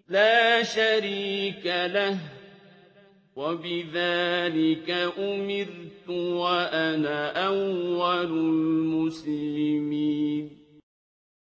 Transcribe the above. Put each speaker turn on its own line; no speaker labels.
لَا شَرِيكَ لَهُ ۖ وَبِذَٰلِكَ أُمِرْتُ وَأَنَا أَوَّلُ الْمُسْلِمِينَ